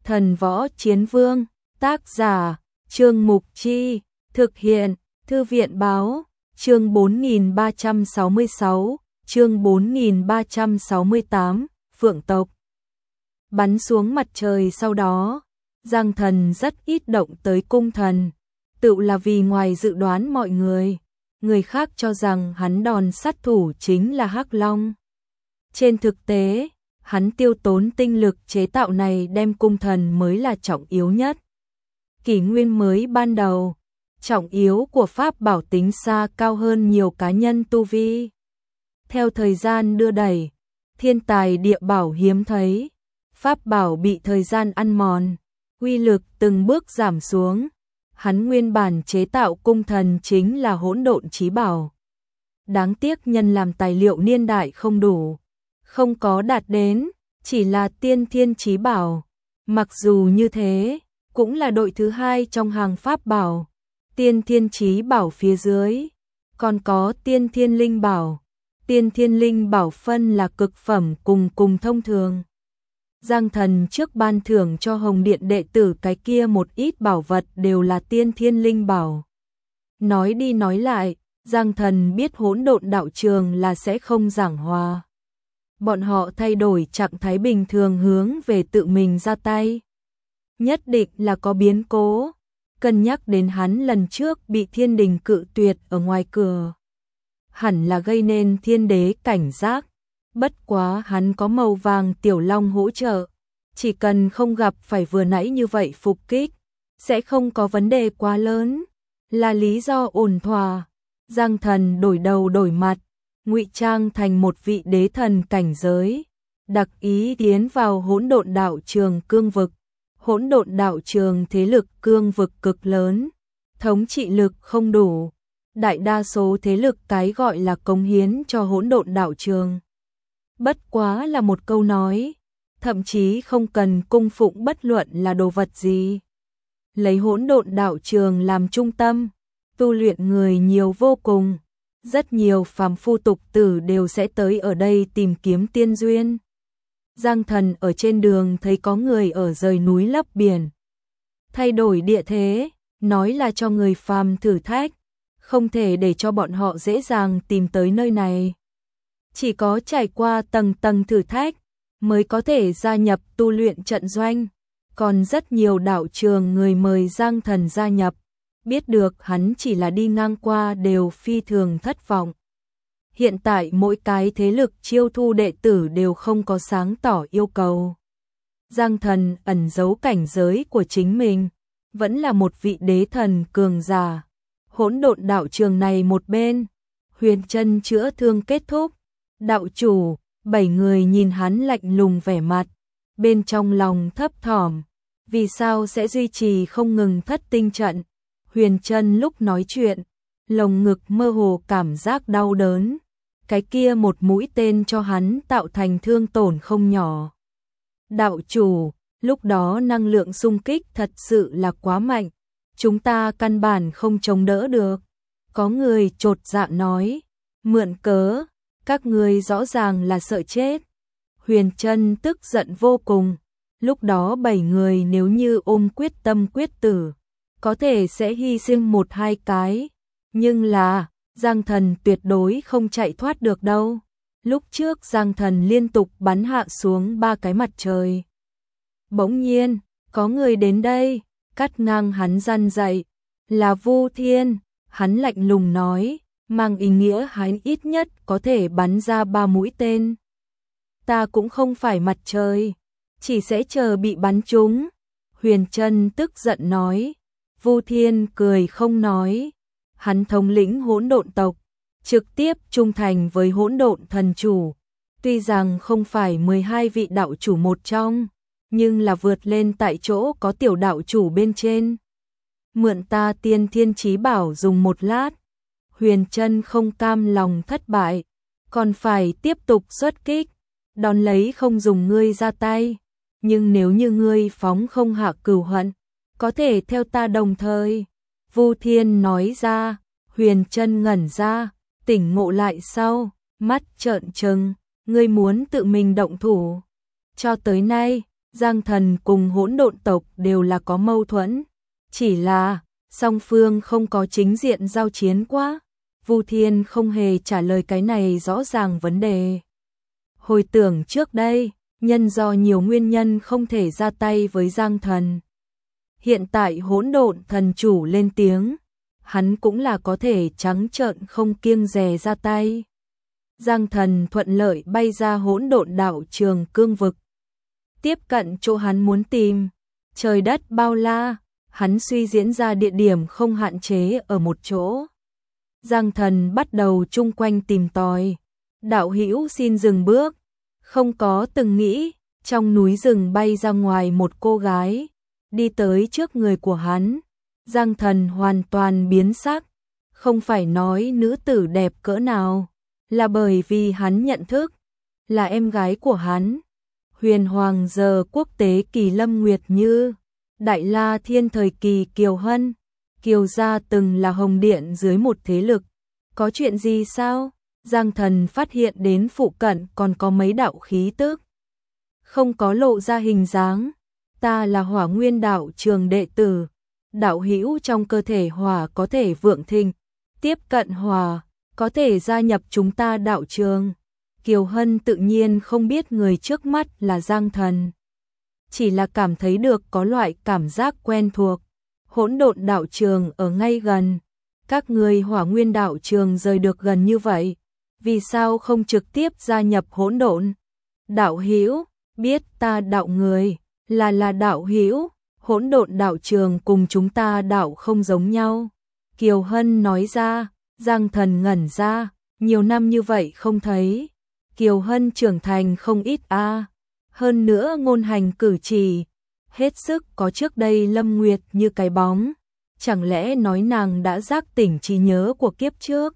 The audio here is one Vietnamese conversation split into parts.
Thần Võ Chiến Vương, tác giả, Trương Mục Chi, thực hiện, Thư viện Báo, chương 4366, chương 4368, Phượng tộc. Bắn xuống mặt trời sau đó, Giang Thần rất ít động tới cung thần, tự là vì ngoài dự đoán mọi người khác cho rằng hắn đòn sát thủ chính là Hắc Long. Trên thực tế, hắn tiêu tốn tinh lực chế tạo này đem cung thần mới là trọng yếu nhất. Kỷ nguyên mới ban đầu, trọng yếu của pháp bảo tính xa cao hơn nhiều cá nhân tu vi. Theo thời gian đưa đẩy, thiên tài địa bảo hiếm thấy, pháp bảo bị thời gian ăn mòn, uy lực từng bước giảm xuống. Hắn nguyên bản chế tạo cung thần chính là hỗn độn chí bảo. Đáng tiếc nhân làm tài liệu niên đại không đủ, không có đạt đến, chỉ là tiên thiên chí bảo. Mặc dù như thế, cũng là đội thứ hai trong hàng pháp bảo. Tiên thiên chí bảo phía dưới, còn có tiên thiên linh bảo. Tiên thiên linh bảo phân là cực phẩm cùng thông thường. Giang Thần trước ban thưởng cho Hồng Điện đệ tử cái kia một ít bảo vật đều là tiên thiên linh bảo. Nói đi nói lại, Giang Thần biết hỗn độn đạo trường là sẽ không giảng hòa. Bọn họ thay đổi trạng thái bình thường hướng về tự mình ra tay. Nhất định là có biến cố. Cân nhắc đến hắn lần trước bị thiên đình cự tuyệt ở ngoài cửa, hẳn là gây nên thiên đế cảnh giác. Bất quá hắn có màu vàng tiểu long hỗ trợ, chỉ cần không gặp phải vừa nãy như vậy phục kích, sẽ không có vấn đề quá lớn, là lý do ổn thỏa. Giang Thần đổi đầu đổi mặt, ngụy trang thành một vị đế thần cảnh giới, đặc ý tiến vào hỗn độn đạo trường cương vực. Hỗn độn đạo trường thế lực cương vực cực lớn, thống trị lực không đủ, đại đa số thế lực cái gọi là cống hiến cho hỗn độn đạo trường. Bất quá là một câu nói, thậm chí không cần cung phụng bất luận là đồ vật gì. Lấy hỗn độn đạo trường làm trung tâm, tu luyện người nhiều vô cùng, rất nhiều phàm phu tục tử đều sẽ tới ở đây tìm kiếm tiên duyên. Giang Thần ở trên đường thấy có người ở rời núi lấp biển, thay đổi địa thế, nói là cho người phàm thử thách, không thể để cho bọn họ dễ dàng tìm tới nơi này. Chỉ có trải qua tầng tầng thử thách mới có thể gia nhập tu luyện trận doanh. Còn rất nhiều đạo trường người mời Giang Thần gia nhập, biết được hắn chỉ là đi ngang qua đều phi thường thất vọng. Hiện tại mỗi cái thế lực chiêu thu đệ tử đều không có sáng tỏ yêu cầu. Giang Thần ẩn giấu cảnh giới của chính mình, vẫn là một vị đế thần cường giả. Hỗn độn đạo trường này một bên, Huyền Trân chữa thương kết thúc. Đạo chủ, 7 người nhìn hắn lạnh lùng vẻ mặt, bên trong lòng thấp thỏm, vì sao sẽ duy trì không ngừng thất tinh trận. Huyền Trân lúc nói chuyện, lồng ngực mơ hồ cảm giác đau đớn, cái kia một mũi tên cho hắn tạo thành thương tổn không nhỏ. Đạo chủ, lúc đó năng lượng xung kích thật sự là quá mạnh, chúng ta căn bản không chống đỡ được. Có người chột dạ nói, mượn cớ, các ngươi rõ ràng là sợ chết. Huyền Trân tức giận vô cùng, lúc đó 7 người nếu như ôm quyết tâm quyết tử, có thể sẽ hy sinh 1-2 cái, nhưng là Giang Thần tuyệt đối không chạy thoát được đâu. Lúc trước Giang Thần liên tục bắn hạ xuống 3 cái mặt trời. Bỗng nhiên, có người đến đây, cắt ngang hắn răn dậy, là Vu Thiên. Hắn lạnh lùng nói, mang ý nghĩa hắn ít nhất có thể bắn ra 3 mũi tên. Ta cũng không phải mặt trời, chỉ sẽ chờ bị bắn trúng. Huyền Trân tức giận nói. Vu Thiên cười không nói. Hắn thống lĩnh hỗn độn tộc, trực tiếp trung thành với hỗn độn thần chủ. Tuy rằng không phải 12 vị đạo chủ một trong, nhưng là vượt lên tại chỗ có tiểu đạo chủ bên trên. Mượn ta tiên thiên chí bảo dùng một lát. Huyền Trân không cam lòng thất bại, còn phải tiếp tục xuất kích, đón lấy không dùng ngươi ra tay. Nhưng nếu như ngươi phóng không hạ cửu hận, có thể theo ta đồng thời. Vu Thiên nói ra. Huyền Trân ngẩn ra, tỉnh ngộ lại sau, mắt trợn trừng, ngươi muốn tự mình động thủ. Cho tới nay, Giang Thần cùng hỗn độn tộc đều là có mâu thuẫn, chỉ là song phương không có chính diện giao chiến quá. Vu Thiên không hề trả lời cái này rõ ràng vấn đề. Hồi tưởng trước đây, nhân do nhiều nguyên nhân không thể ra tay với Giang Thần. Hiện tại hỗn độn thần chủ lên tiếng, hắn cũng là có thể trắng trợn không kiêng dè ra tay. Giang Thần thuận lợi bay ra hỗn độn đạo trường cương vực, tiếp cận chỗ hắn muốn tìm. Trời đất bao la, hắn suy diễn ra địa điểm không hạn chế ở một chỗ. Giang Thần bắt đầu chung quanh tìm tòi. Đạo hữu xin dừng bước. Không có từng nghĩ, trong núi rừng bay ra ngoài một cô gái, đi tới trước người của hắn. Giang Thần hoàn toàn biến sắc, không phải nói nữ tử đẹp cỡ nào, là bởi vì hắn nhận thức, là em gái của hắn. Huyền Hoàng giờ quốc tế Kỳ Lâm Nguyệt Như, Đại La Thiên thời kỳ Kiều Hân, Kiều gia từng là hồng điện dưới một thế lực. Có chuyện gì sao? Giang Thần phát hiện đến phụ cận còn có mấy đạo khí tức, không có lộ ra hình dáng. Ta là Hỏa Nguyên đạo trường đệ tử, đạo hữu trong cơ thể hỏa có thể vượng thịnh, tiếp cận hỏa, có thể gia nhập chúng ta đạo trường. Kiều Hân tự nhiên không biết người trước mắt là Giang Thần, chỉ là cảm thấy được có loại cảm giác quen thuộc. Hỗn độn đạo trường ở ngay gần, các người Hỏa Nguyên đạo trường rời được gần như vậy, vì sao không trực tiếp gia nhập hỗn độn? Đạo hữu, biết ta đạo người, là đạo hữu, hỗn độn đạo trường cùng chúng ta đạo không giống nhau. Kiều Hân nói ra. Giang Thần ngẩn ra, nhiều năm như vậy không thấy. Kiều Hân trưởng thành không ít a, hơn nữa ngôn hành cử chỉ, hết sức có trước đây Lâm Nguyệt như cái bóng. Chẳng lẽ nói nàng đã giác tỉnh trí nhớ của kiếp trước?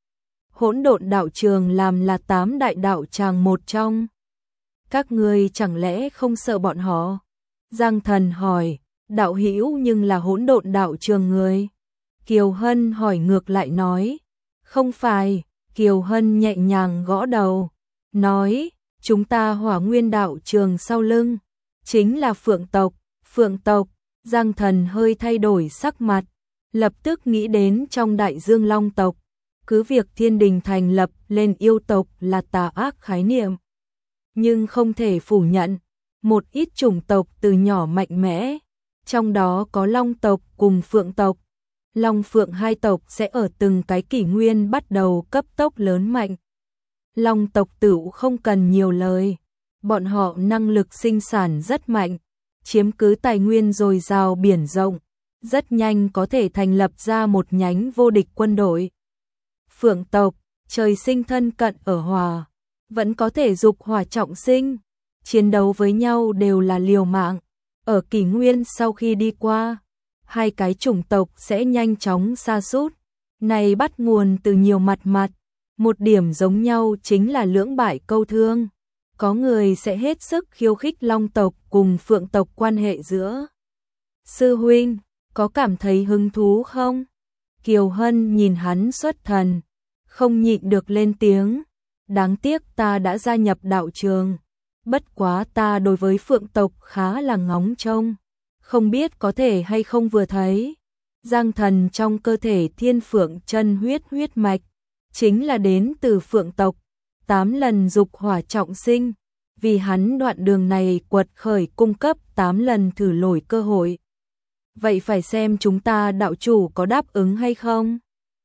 Hỗn độn đạo trường làm là 8 đại đạo tràng một trong. Các ngươi chẳng lẽ không sợ bọn họ? Giang Thần hỏi, đạo hữu nhưng là hỗn độn đạo trường người. Kiều Hân hỏi ngược lại nói, không phải. Kiều Hân nhẹ nhàng gõ đầu, nói, chúng ta Hỏa Nguyên đạo trường sau lưng, chính là Phượng tộc. Phượng tộc. Giang Thần hơi thay đổi sắc mặt, lập tức nghĩ đến trong Đại Dương Long tộc, cứ việc Thiên Đình thành lập lên yêu tộc là tà ác khái niệm, nhưng không thể phủ nhận, một ít chủng tộc từ nhỏ mạnh mẽ, trong đó có Long tộc cùng Phượng tộc. Long Phượng hai tộc sẽ ở từng cái kỷ nguyên bắt đầu cấp tốc lớn mạnh. Long tộc tựu không cần nhiều lời, bọn họ năng lực sinh sản rất mạnh, chiếm cứ tài nguyên dồi dào biển rộng, rất nhanh có thể thành lập ra một nhánh vô địch quân đội. Phượng tộc, trời sinh thân cận ở hỏa, vẫn có thể dục hỏa trọng sinh, chiến đấu với nhau đều là liều mạng. Ở kỷ nguyên sau khi đi qua, hai cái chủng tộc sẽ nhanh chóng sa sút. Này bắt nguồn từ nhiều mặt, một điểm giống nhau chính là lưỡng bại câu thương. Có người sẽ hết sức khiêu khích Long tộc cùng Phượng tộc quan hệ giữa. Sư huynh, có cảm thấy hứng thú không? Kiều Hân nhìn hắn xuất thần, không nhịn được lên tiếng. Đáng tiếc ta đã gia nhập đạo trường, bất quá ta đối với Phượng tộc khá là ngóng trông, không biết có thể hay không vừa thấy. Giang Thần trong cơ thể Thiên Phượng chân huyết mạch, chính là đến từ Phượng tộc, 8 lần dục hỏa trọng sinh, vì hắn đoạn đường này quật khởi cung cấp 8 lần thử lỗi cơ hội. Vậy phải xem chúng ta đạo chủ có đáp ứng hay không?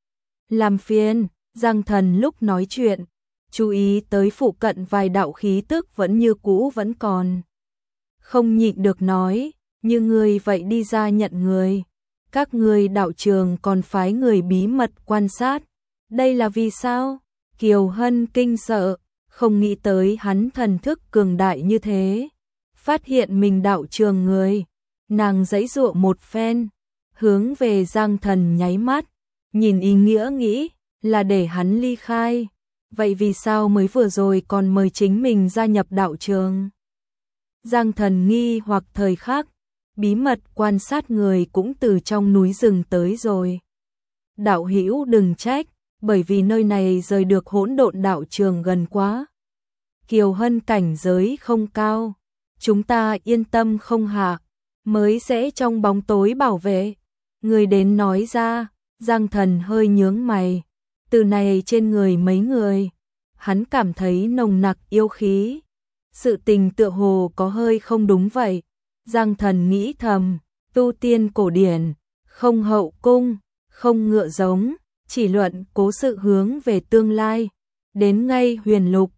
Làm phiền. Giang Thần lúc nói chuyện, chú ý tới phụ cận vài đạo khí tức vẫn như cũ vẫn còn. Không nhịn được nói, như người vậy đi ra nhận người. Các người đạo trường còn phái người bí mật quan sát. Đây là vì sao? Kiều Hân kinh sợ, không nghĩ tới hắn thần thức cường đại như thế. Phát hiện mình đạo trường người, nàng giãy giụa một phen, hướng về Giang Thần nháy mắt, nhìn ý nghĩa nghĩ là để hắn ly khai. Vậy vì sao mới vừa rồi còn mời chính mình gia nhập đạo trường? Giang Thần nghi hoặc thời khắc, bí mật quan sát người cũng từ trong núi rừng tới rồi. Đạo hữu đừng trách, bởi vì nơi này rời được hỗn độn đạo trường gần quá. Kiều Hân cảnh giới không cao, chúng ta yên tâm không hạ, mới sẽ trong bóng tối bảo vệ. Người đến nói ra, Giang Thần hơi nhướng mày, từ này trên người mấy người, hắn cảm thấy nồng nặc yêu khí. Sự tình tựa hồ có hơi không đúng vậy. Giang Thần nghĩ thầm, tu tiên cổ điển, không hậu cung, không ngựa giống, chỉ luận cố sự hướng về tương lai. Đến ngay huyền lục,